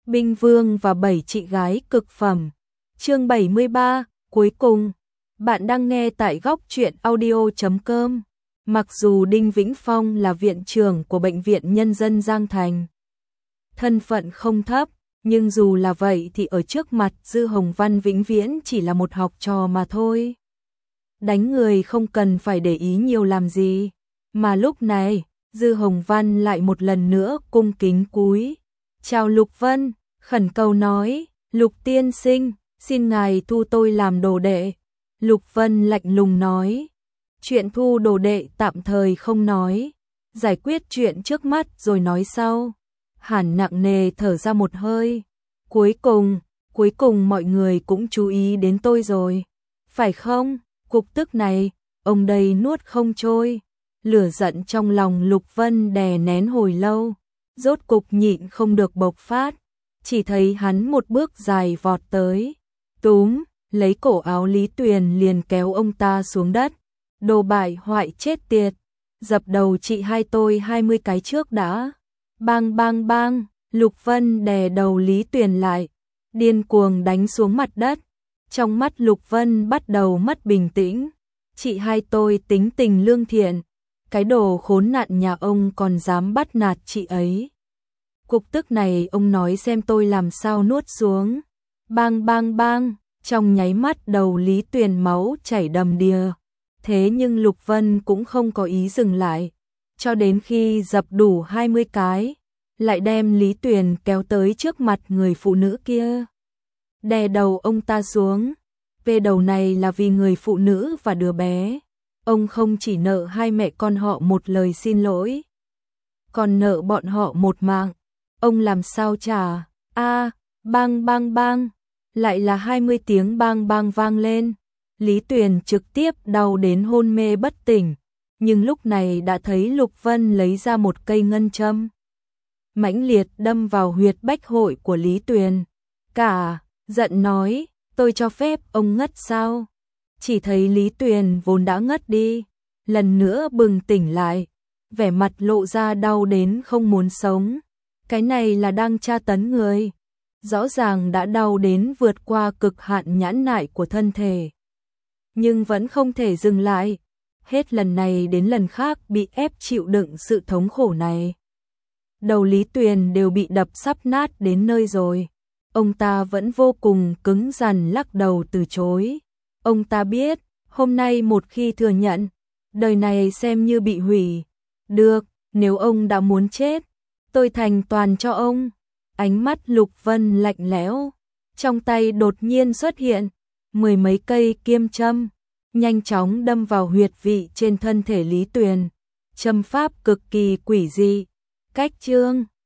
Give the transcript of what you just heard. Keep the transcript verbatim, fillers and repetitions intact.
Binh Vương và bảy chị gái cực phẩm. Chương bảy mươi ba, cuối cùng. Bạn đang nghe tại góc truyện audio chấm com. Mặc dù Đinh Vĩnh Phong là viện trưởng của Bệnh viện Nhân dân Giang Thành, thân phận không thấp, nhưng dù là vậy thì ở trước mặt Dư Hồng Văn vĩnh viễn chỉ là một học trò mà thôi. Đánh người không cần phải để ý nhiều làm gì, mà lúc này, Dư Hồng Văn lại một lần nữa cung kính cúi chào Lục Vân, khẩn cầu nói, Lục tiên sinh, xin ngài thu tôi làm đồ đệ. Lục Vân lạnh lùng nói, chuyện thu đồ đệ tạm thời không nói, giải quyết chuyện trước mắt rồi nói sau. Hàn nặng nề thở ra một hơi, cuối cùng, cuối cùng mọi người cũng chú ý đến tôi rồi, phải không? Cục tức này, ông đây nuốt không trôi, lửa giận trong lòng Lục Vân đè nén hồi lâu, rốt cục nhịn không được bộc phát, chỉ thấy hắn một bước dài vọt tới, túm, lấy cổ áo Lý Tuyền liền kéo ông ta xuống đất, đồ bại hoại chết tiệt, dập đầu chị hai tôi hai mươi cái trước đã. Bang bang bang, Lục Vân đè đầu Lý Tuyền lại, điên cuồng đánh xuống mặt đất. Trong mắt Lục Vân bắt đầu mất bình tĩnh. Chị hai tôi tính tình lương thiện, cái đồ khốn nạn nhà ông còn dám bắt nạt chị ấy. Cục tức này ông nói xem tôi làm sao nuốt xuống. Bang bang bang, trong nháy mắt đầu Lý Tuyền máu chảy đầm đìa. Thế nhưng Lục Vân cũng không có ý dừng lại. Cho đến khi dập đủ hai mươi cái, lại đem Lý Tuyền kéo tới trước mặt người phụ nữ kia. Đè đầu ông ta xuống, về đầu này là vì người phụ nữ và đứa bé. Ông không chỉ nợ hai mẹ con họ một lời xin lỗi, còn nợ bọn họ một mạng. Ông làm sao trả? A, bang bang bang, lại là hai mươi tiếng bang bang vang lên. Lý Tuyền trực tiếp đau đến hôn mê bất tỉnh. Nhưng lúc này đã thấy Lục Vân lấy ra một cây ngân châm, mãnh liệt đâm vào huyệt bách hội của Lý Tuyền. Cả giận nói, tôi cho phép ông ngất sao? Chỉ thấy Lý Tuyền vốn đã ngất đi, lần nữa bừng tỉnh lại, vẻ mặt lộ ra đau đến không muốn sống. Cái này là đang tra tấn người, rõ ràng đã đau đến vượt qua cực hạn nhẫn nại của thân thể, nhưng vẫn không thể dừng lại. Hết lần này đến lần khác bị ép chịu đựng sự thống khổ này. Đầu Lý Tuyền đều bị đập sắp nát đến nơi rồi. Ông ta vẫn vô cùng cứng rắn lắc đầu từ chối. Ông ta biết, hôm nay một khi thừa nhận, đời này xem như bị hủy. Được, nếu ông đã muốn chết, tôi thành toàn cho ông. Ánh mắt Lục Vân lạnh lẽo, trong tay đột nhiên xuất hiện mười mấy cây kiêm châm, nhanh chóng đâm vào huyệt vị trên thân thể Lý Tuyền. Châm pháp cực kỳ quỷ dị. Cách chương